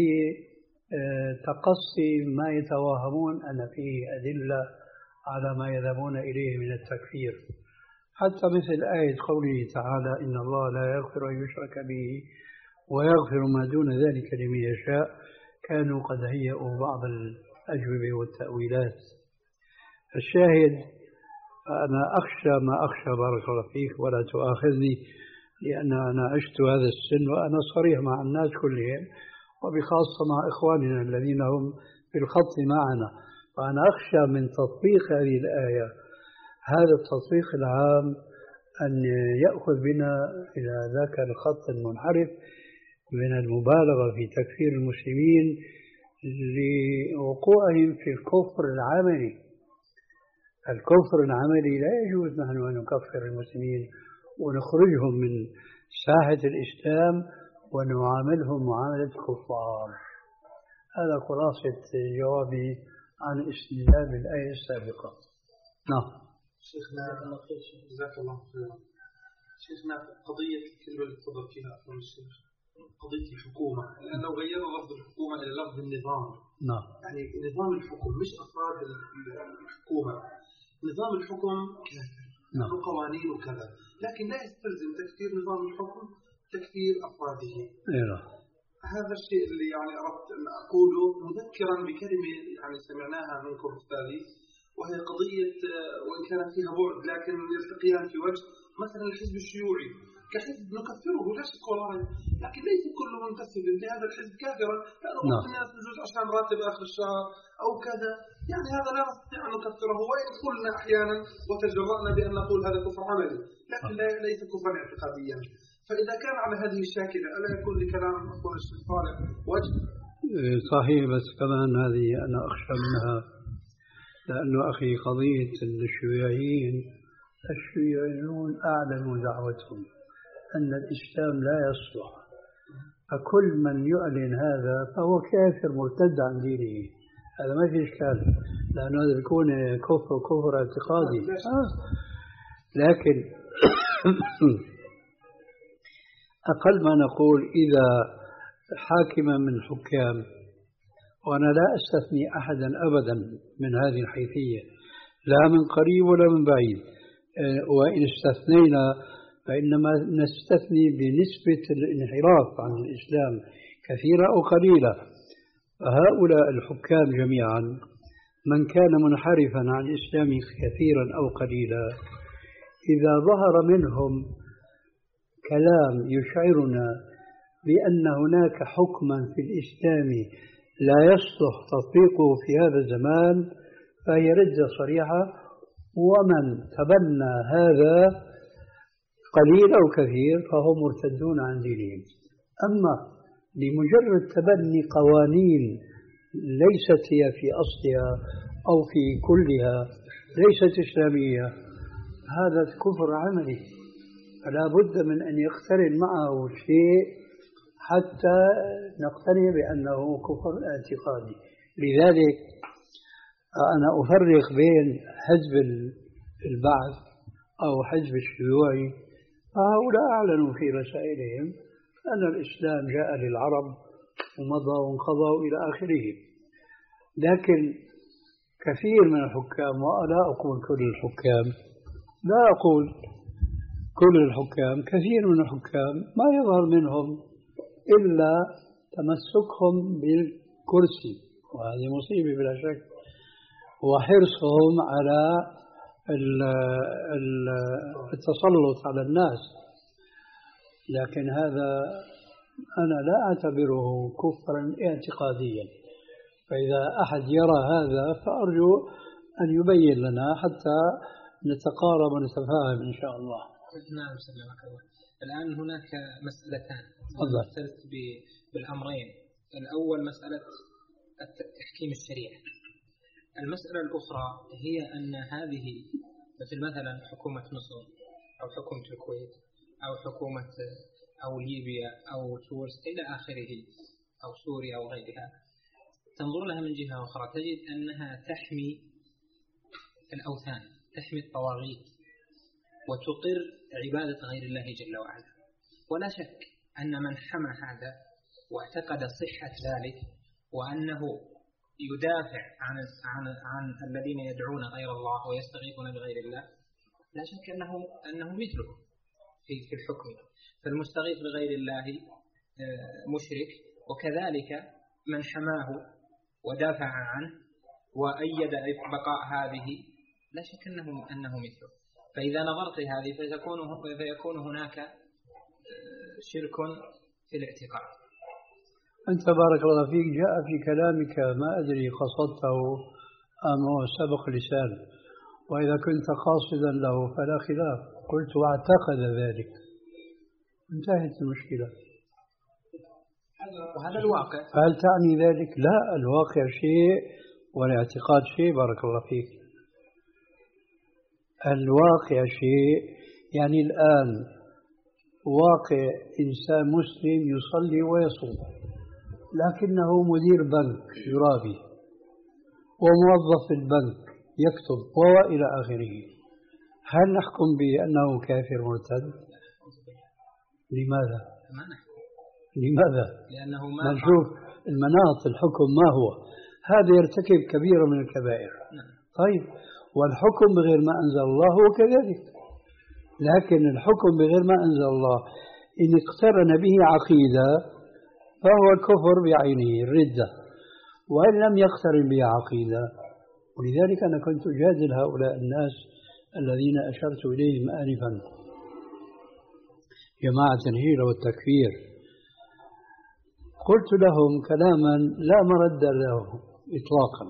تقصي ما يتوهمون أن فيه أدلة على ما يذهبون إليه من التكفير. حتى مثل آية قوله تعالى: إن الله لا يغفر أن يشرك به ويغفر ما دون ذلك لمن يشاء، كانوا قد هيئوا بعض الأجوبة والتأويلات. الشاهد أنا أخشى ما أخشى بارك الله فيك، ولا تؤاخذني، لأن أنا عشت هذا السن وأنا صريح مع الناس كلهم، وبخاصة مع إخواننا الذين هم في الخط معنا. فأنا أخشى من تطبيق هذه الآية، هذا التطبيق العام، أن يأخذ بنا إلى ذاك الخط المنحرف من المبالغة في تكفير المسلمين لوقوعهم في الكفر العملي. الكفر العملي لا يجوز نحن أن نكفر المسلمين ونخرجهم من ساحة الإسلام ونعاملهم معاملة كفار. هذا خلاصة جوابي عن استدلال بالآية السابقة. نعم. شيخنا جزاك الله خيرا. شيخنا قضية الكلمة اللي تفضل فيها أخونا الشيخ، قضية الحكومة، لأنه غيروا لفظ الحكومة إلى لفظ النظام. نعم. يعني نظام الحكم مش أفراد الحكومة. نظام الحكم نعم. قوانين وكذا، لكن لا يستلزم تكفير نظام الحكم تكفير أفراده. إيه. هذا الشيء اللي يعني أردت أن أقوله، مذكرا بكلمة يعني سمعناها منكم أستاذي، وهي قضية وإن كانت فيها بعد لكن يلتقيان في وجه. مثلا الحزب الشيوعي كحزب نكفره لا شك ولا ريب، لكن ليس كل منتسب لهذا الحزب كافرا، لأنه بعض الناس يجوز عشان راتب آخر الشهر أو كذا، يعني هذا لا نستطيع أن نكفره، وإن قلنا أحيانا وتجرأنا بأن نقول هذا كفر عملي، لكن ليس كفرا اعتقاديا. فإذا كان على هذه الشاكلة ألا يكون لكلام أخونا الشيخ صالح وجه؟ صحيح، بس كمان هذه أنا أخشى منها، لأنه أخي قضية الشيوعيين، الشيوعيون أعلنوا دعوتهم أن الإسلام لا يصلح، فكل من يعلن هذا فهو كافر مرتد عن دينه، هذا ما في إشكال، لأنه هذا بيكون كفر كفر اعتقادي. آه. لكن أقل ما نقول إذا حاكما من حكام، وأنا لا أستثني أحدا أبدا من هذه الحيثية لا من قريب ولا من بعيد، وإن استثنينا فإنما نستثني بنسبة الانحراف عن الإسلام كثيرة أو قليلة. فهؤلاء الحكام جميعا من كان منحرفا عن الإسلام كثيرا أو قليلا، إذا ظهر منهم كلام يشعرنا بأن هناك حكما في الإسلام لا يصلح تطبيقه في هذا الزمان فهي ردة صريحة، ومن تبنى هذا قليل أو كثير فهم مرتدون عن دينهم. أما لمجرد تبني قوانين ليست هي في أصلها أو في كلها ليست إسلامية، هذا كفر عملي، فلا بد من أن يقترن معه شيء حتى نقتنع بأنه كفر اعتقادي. لذلك أنا أفرق بين حزب البعث أو حزب الشيوعي، فهؤلاء أعلنوا في رسائلهم أن الإسلام جاء للعرب ومضى وانقضى إلى آخره. لكن كثير من الحكام، ولا أقول كل الحكام، لا أقول كل الحكام، كثير من الحكام ما يظهر منهم إلا تمسكهم بالكرسي، وهذه مصيبة بلا شك، وحرصهم على التسلط على الناس. لكن هذا أنا لا أعتبره كفرا اعتقاديا، فإذا أحد يرى هذا فأرجو أن يبين لنا حتى نتقارب ونتفاهم إن شاء الله. نعم سلمك الله. الآن هناك مسألتان مثلت بالأمرين. الأول مسألة تحكيم الشريعة. المسألة الأخرى هي أن هذه مثل مثلا حكومة مصر أو حكومة الكويت أو حكومة أو ليبيا أو تونس إلى آخره أو سوريا أو غيرها، تنظر لها من جهة أخرى تجد أنها تحمي الأوثان، تحمي الطواغيت، وتقر عبادة غير الله جل وعلا. ولا شك أن من حمى هذا واعتقد صحة ذلك وأنه يدافع عن عن عن الذين يدعون غير الله ويستغيثون بغير الله، لا شك أنه أنه مثله في في الحكم. فالمستغيث بغير الله مشرك، وكذلك من حماه ودافع عنه وأيد بقاء هذه لا شك أنه أنه مثله. فإذا نظرت هذه فيكون فيكون هناك شرك في الاعتقاد. أنت بارك الله فيك جاء في كلامك ما أدري قصدته أم هو سبق لسان، وإذا كنت قاصدا له فلا خلاف، قلت واعتقد ذلك، انتهت المشكلة. وهذا الواقع. فهل تعني ذلك؟ لا، الواقع شيء والاعتقاد شيء. بارك الله فيك. الواقع شيء، يعني الآن واقع إنسان مسلم يصلي ويصوم لكنه مدير بنك يرابي وموظف في البنك يكتب وإلى آخره، هل نحكم بأنه كافر مرتد؟ لماذا؟ لماذا؟ لأنه ما نشوف المناط الحكم ما هو. هذا يرتكب كبيرة من الكبائر. طيب، والحكم بغير ما أنزل الله هو كذلك، لكن الحكم بغير ما أنزل الله إن اقترن به عقيدة فهو الكفر بعينه الردة، وإن لم يقترن به عقيدة. ولذلك أنا كنت أجادل هؤلاء الناس الذين أشرت إليهم آنفا، جماعة الهيلة والتكفير، قلت لهم كلاما لا مرد له إطلاقا.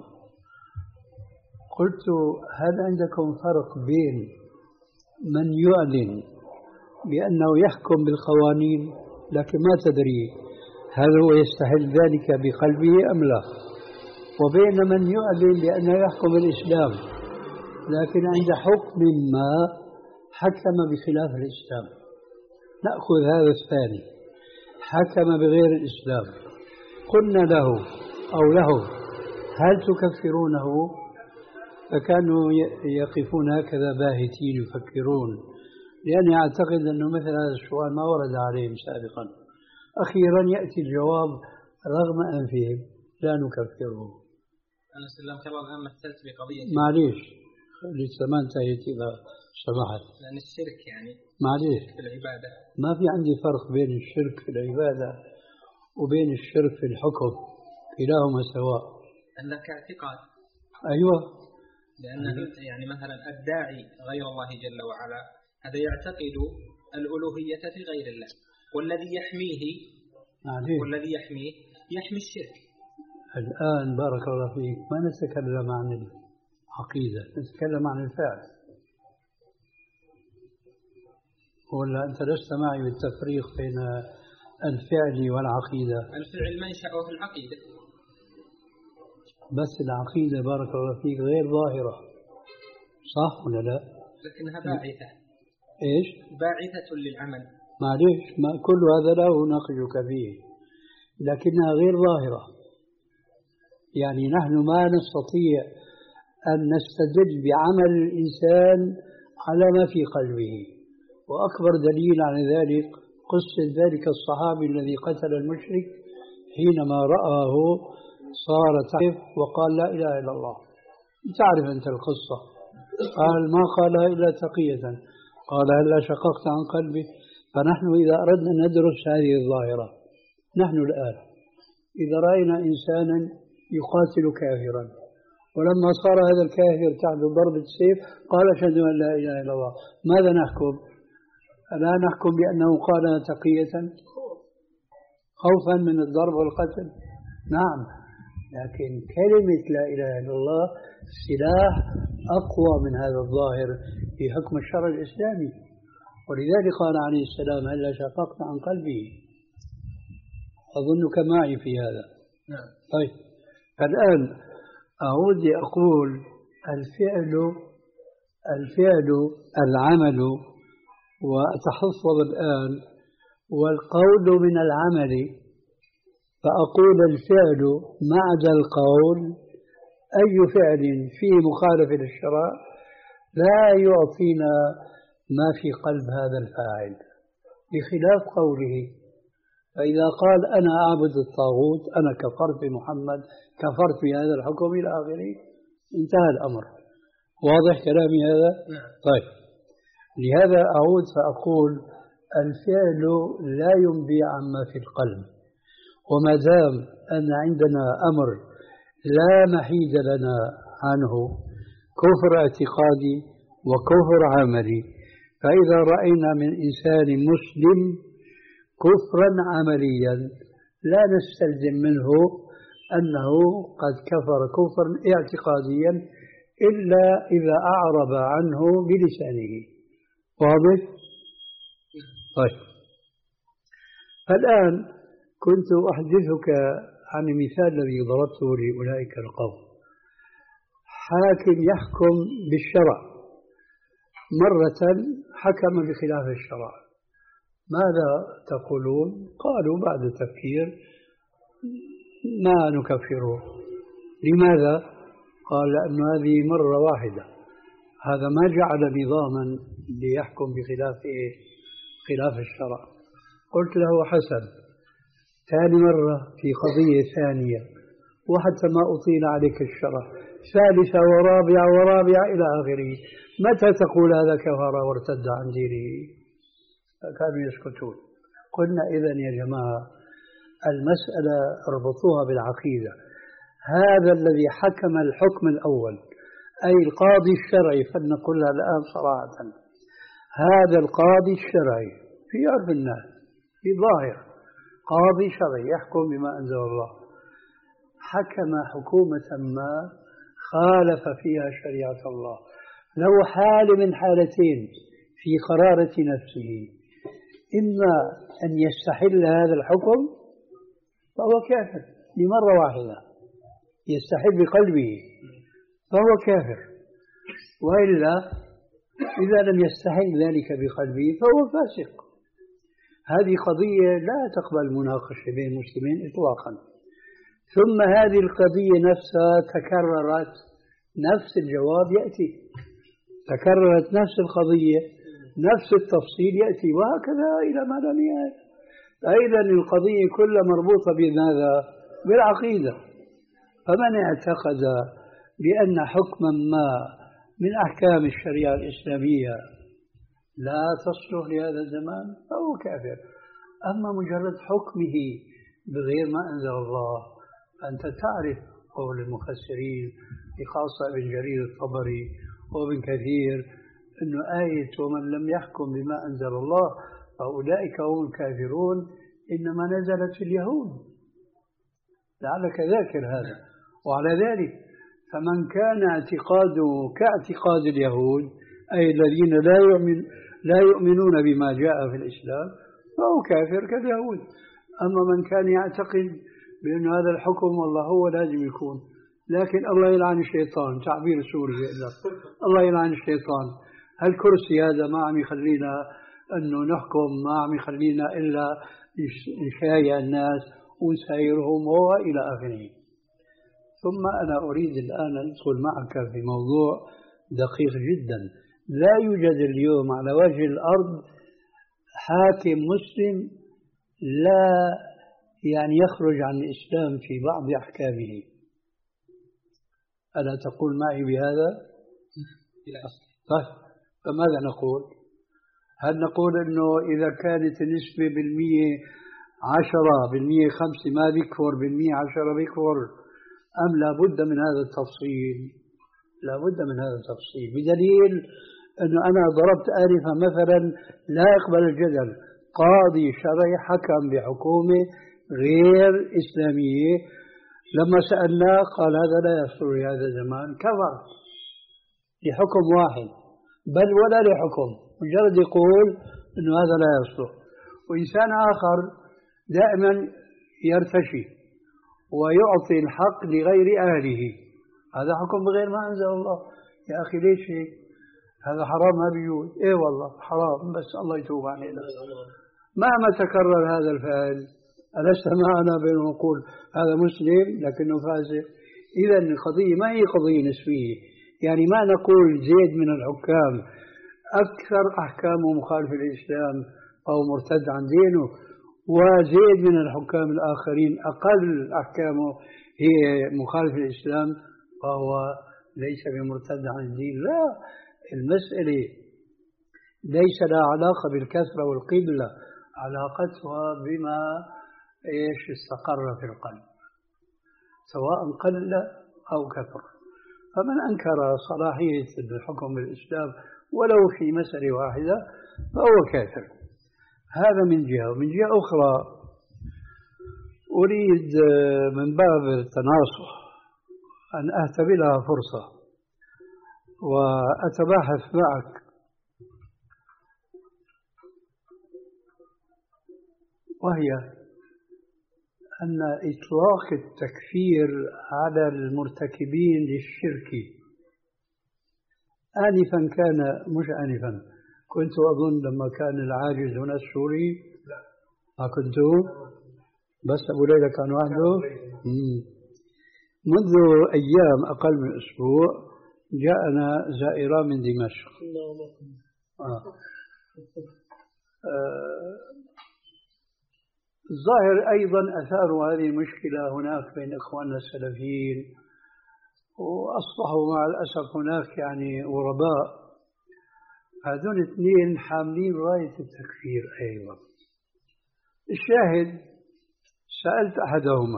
قلت: هل عندكم فرق بين من يعلن بأنه يحكم بالقوانين لكن ما تدري هل هو يستحل ذلك بقلبه أم لا، وبين من يعلن بأنه يحكم بالإسلام لكن عند حكم ما حكم بخلاف الإسلام؟ نأخذ هذا الثاني، حكم بغير الإسلام، قلنا له أو له: هل تكفرونه؟ فكانوا يقفون هكذا باهتين يفكرون، لأني أعتقد أنه مثل هذا السؤال ما ورد عليهم سابقا. أخيرا يأتي الجواب رغم أنفهم: لا نكفره. أنا سلمك الله الآن مثلت بقضية. معليش، لسه ما انتهيت إذا سمحت. لأن الشرك يعني معليش في العبادة ما في عندي فرق بين الشرك في العبادة وبين الشرك في الحكم، كلاهما سواء. عندك اعتقاد. أيوة. لأن يعني مثلا الداعي غير الله جل وعلا هذا يعتقد الألوهية في غير الله، والذي يحميه معليش. والذي يحميه يحمي الشرك. الآن بارك الله فيك ما نتكلم عن العقيدة، نتكلم عن الفعل. ولا أنت لست معي بالتفريق بين الفعل والعقيدة؟ الفعل منشأه العقيدة، بس العقيدة بارك الله فيك غير ظاهرة، صح ولا لا؟ لكنها باعثة. إيش؟ باعثة للعمل. معليش ما كل هذا لا أناقشك فيه، لكنها غير ظاهرة. يعني نحن ما نستطيع أن نستدل بعمل الإنسان على ما في قلبه، وأكبر دليل على ذلك قصة ذلك الصحابي الذي قتل المشرك حينما رآه صار تعرف وقال لا إله إلا الله. تعرف أنت القصة. قال ما قالها إلا تقية. قال هلا شققت عن قلبي. فنحن إذا أردنا ندرس هذه الظاهرة، نحن الآن إذا رأينا إنسانا يقاتل كافرا، ولما صار هذا الكافر تحت ضرب السيف قال أشهد أن لا إله إلا الله، ماذا نحكم؟ لا نحكم بأنه قالها تقية خوفا من الضرب والقتل؟ نعم، لكن كلمة لا إله إلا الله سلاح أقوى من هذا الظاهر في حكم الشرع الإسلامي، ولذلك قال عليه السلام هلا شققت عن قلبي. أظنك معي في هذا. نعم. طيب الآن أعود أقول الفعل الفعل العمل، وأتحفظ الآن والقول من العمل، فأقول الفعل ما عدا القول أي فعل فيه مخالف للشرع لا يعطينا ما في قلب هذا الفاعل، بخلاف قوله فإذا قال أنا أعبد الطاغوت أنا كفرت بمحمد كفرت بهذا الحكم إلى آخره انتهى الأمر. واضح كلامي هذا؟ طيب لهذا أعود فأقول الفعل لا ينبي عما في القلب، وما دام أن عندنا أمر لا محيد لنا عنه كفر اعتقادي وكفر عملي، فإذا رأينا من إنسان مسلم كفرا عمليا لا نستلزم منه أنه قد كفر كفرا اعتقاديا إلا إذا أعرب عنه بلسانه. واضح؟ طيب الآن كنت أحدثك عن المثال الذي ضربته لأولئك القوم. حاكم يحكم بالشرع، مرة حكم بخلاف الشرع، ماذا تقولون؟ قالوا بعد تفكير ما نكفره. لماذا؟ قال لأن هذه مرة واحدة، هذا ما جعل نظاما ليحكم بخلاف خلاف الشرع. قلت له حسن، ثاني مرة في قضية ثانية وحتى ما أطيل عليك الشرع، ثالثة ورابعة ورابعة إلى آخره، متى تقول هذا كفر وارتد عن دينه؟ كانوا يسكتون. قلنا إذن يا جماعة المسألة اربطوها بالعقيدة. هذا الذي حكم الحكم الأول أي القاضي الشرعي، فلنقولها الآن صراحة، هذا القاضي الشرعي في عرف الناس في ظاهر قاضي شرعي يحكم بما أنزل الله، حكم حكومة ما خالف فيها شريعة الله، له حال من حالتين في قرارة نفسه، إما أن يستحل هذا الحكم فهو كافر لمرة واحدة، يستحل بقلبه فهو كافر، وإلا إذا لم يستحل ذلك بقلبه فهو فاسق. هذه قضية لا تقبل مناقشة بين المسلمين إطلاقا. ثم هذه القضية نفسها تكررت، نفس الجواب يأتي، تكررت نفس القضية نفس التفصيل يأتي، وهكذا إلى ما لا نهاية. أيضا القضية كلها مربوطة بماذا؟ بالعقيدة. فمن اعتقد بأن حكما ما من أحكام الشريعة الإسلامية لا تصلح لهذا الزمان فهو كافر. أما مجرد حكمه بغير ما أنزل الله، أنت تعرف قول المفسرين بخاصة ابن جرير الطبري وابن كثير أنه آية ومن لم يحكم بما أنزل الله فأولئك هم الكافرون إنما نزلت في اليهود، لعلك ذاكر هذا. وعلى ذلك فمن كان اعتقاده كاعتقاد اليهود أي الذين لا يؤمن لا يؤمنون بما جاء في الإسلام فهو كافر كاليهود. أما من كان يعتقد بأن هذا الحكم والله هو لازم يكون، لكن الله يلعن الشيطان، تعبير سوري الله يلعن الشيطان، هالكرسي هذا ما عم يخلينا أنه نحكم، ما عم يخلينا إلا نشايع الناس ونسايرهم وإلى آخره. ثم أنا أريد الآن أن أدخل معك في موضوع دقيق جدا. لا يوجد اليوم على وجه الأرض حاكم مسلم لا يعني يخرج عن الإسلام في بعض أحكامه. ألا تقول معي بهذا؟ طيب فماذا نقول؟ هل نقول أنه إذا كانت النسبة بالمية عشرة بالمية خمسة ما بيكفر، بالمية عشرة بيكفر، أم لابد من هذا التفصيل؟ لابد من هذا التفصيل، بدليل أنه أنا ضربت آنفا مثلا لا يقبل الجدل، قاضي شرعي حكم بحكومة غير إسلامية، لما سألناه قال هذا لا يصلح لهذا الزمان، كفر لحكم واحد بل ولا لحكم، مجرد يقول أنه هذا لا يصلح. وإنسان آخر دائما يرتشي ويعطي الحق لغير أهله، هذا حكم بغير ما أنزل الله. يا أخي ليش هيك؟ هذا حرام ما بيجوز. إيه والله حرام بس الله يتوب علينا. مهما تكرر هذا الفعل ألست معنا بين نقول هذا مسلم لكنه فاسق؟ إذا القضية ما هي قضية نسبية، يعني ما نقول زيد من الحكام أكثر أحكامه مخالف للإسلام أو مرتد عن دينه، وزيد من الحكام الآخرين أقل أحكامه هي مخالف للإسلام فهو ليس بمرتد عن الدين. لا، المسألة ليس لها علاقة بالكثرة والقلة، علاقتها بما إيش استقر في القلب سواء قل أو كثر. فمن أنكر صلاحية الحكم بالإسلام ولو في مسألة واحدة فهو كافر. هذا من جهة. ومن جهة أخرى أريد من باب التناصح أن أهتبلها فرصة وأتباحث معك وهي أن إطلاق التكفير على المرتكبين للشرك آنفا كان مش آنفا كنت أظن لما كان العاجز هنا السوري ما كنت بس أبو ليلى كان وحده. منذ أيام أقل من أسبوع جاءنا زائرة من دمشق. آه. آه. الظاهر أيضا أثاروا هذه المشكلة هناك بين إخواننا السلفيين، وأصبحوا مع الأسف هناك يعني غرباء. هذول اثنين حاملين راية التكفير. أيضا الشاهد سألت أحدهما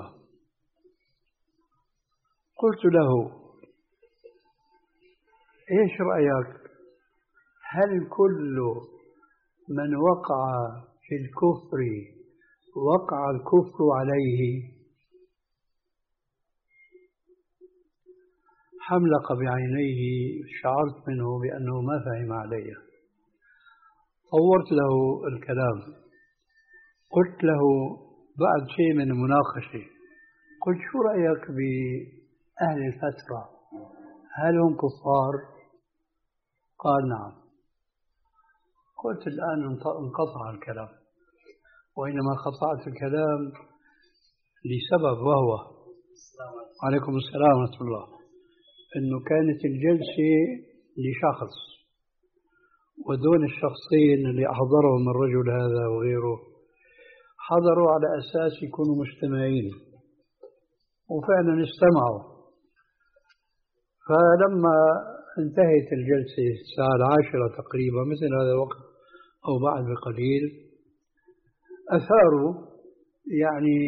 قلت له إيش رأيك، هل كل من وقع في الكفر وقع الكفر عليه؟ حملق بعينيه، شعرت منه بأنه ما فهم علي. طورت له الكلام، قلت له بعد شيء من المناقشة، قلت شو رأيك بأهل الفترة، هل هم كفار؟ قال نعم. قلت الآن انقطع الكلام، وإنما قطعت الكلام لسبب، وهو عليكم السلام ورحمة الله، أنه كانت الجلسة لشخص، ودون الشخصين اللي أحضرهم الرجل هذا وغيره حضروا على أساس يكونوا مجتمعين، وفعلا استمعوا. فلما انتهت الجلسة الساعة العاشرة تقريبا مثل هذا الوقت أو بعد بقليل، أثاروا يعني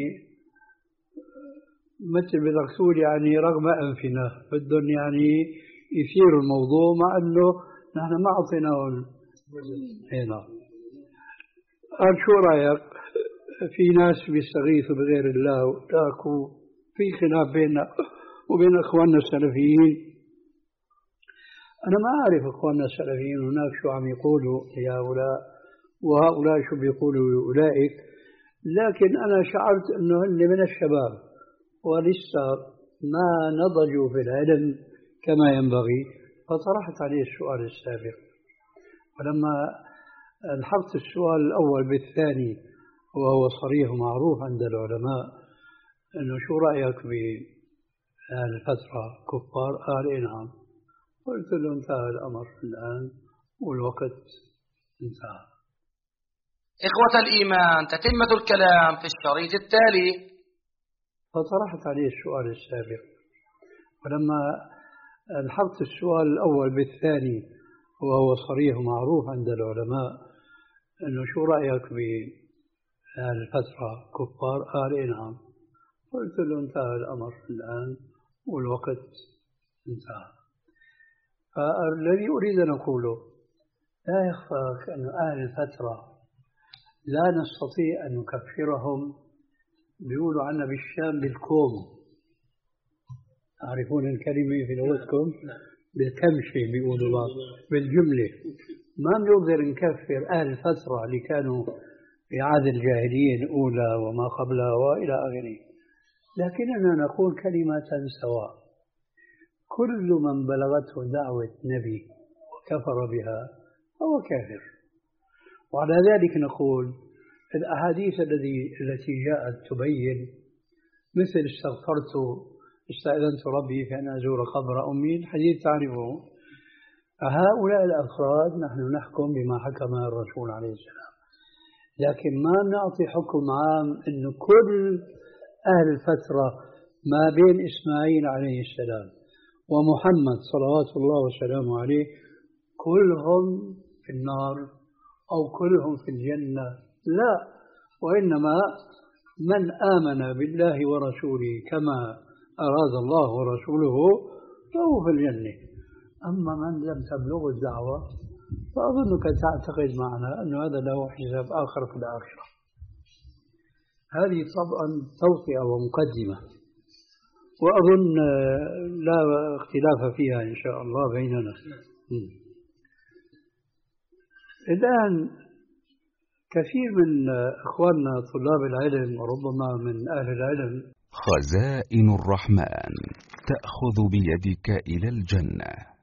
مثل بدك تقول يعني رغم أنفنا بدهم يعني يثيروا الموضوع، مع أنه نحن ما أعطيناهم هنا. قال شو رأيك؟ في ناس بيستغيثوا بغير الله وتاكوا في خلاف بيننا وبين إخواننا السلفيين. أنا ما أعرف إخواننا السلفيين هناك شو عم يقولوا لهؤلاء وهؤلاء شو بيقولوا لأولئك، لكن أنا شعرت أنه هن من الشباب ولسه ما نضجوا في العلم كما ينبغي، فطرحت عليه السؤال السابق. ولما الحقت السؤال الأول بالثاني وهو صريح ومعروف عند العلماء أنه شو رأيك بهالفترة كفار؟ قال إيه نعم. قلت له انتهى الأمر الآن والوقت انتهى. إخوة الإيمان، تتمة الكلام في الشريط التالي. فطرحت عليه السؤال السابق. ولما الحقت السؤال الأول بالثاني وهو صريح ومعروف عند العلماء أنه شو رأيك بهالفترة كفار؟ قال إيه نعم. قلت له انتهى الأمر الآن والوقت انتهى. فالذي أريد أن أقوله لا يخفاك أن أهل الفترة لا نستطيع أن نكفرهم. بيقولوا عنا بالشام بالكوم، تعرفون الكلمة في لغتكم؟ بالكمشة بيقولوا بعض بالجملة. ما بنقدر نكفر أهل الفترة اللي كانوا في عهد الجاهلية الأولى وما قبلها وإلى آخره، لكننا نقول كلمة سواء. كل من بلغته دعوة نبي وكفر بها هو كافر. وعلى ذلك نقول الأحاديث التي التي جاءت تبين مثل استغفرت استأذنت ربي في أن أزور قبر أمي، الحديث تعرفه. هؤلاء الأفراد نحن نحكم بما حكم الرسول عليه السلام، لكن ما نعطي حكم عام أن كل أهل الفترة ما بين إسماعيل عليه السلام ومحمد صلوات الله وسلامه عليه كلهم في النار أو كلهم في الجنة. لا، وإنما من آمن بالله ورسوله كما أراد الله ورسوله فهو في الجنة. أما من لم تبلغ الدعوة فأظنك تعتقد معنا أن هذا له حساب آخر في الآخرة. هذه طبعا توطئة ومقدمة، وأظن لا اختلاف فيها إن شاء الله بيننا. الآن كثير من إخواننا طلاب العلم وربما من أهل العلم. خزائن الرحمن تأخذ بيدك إلى الجنة.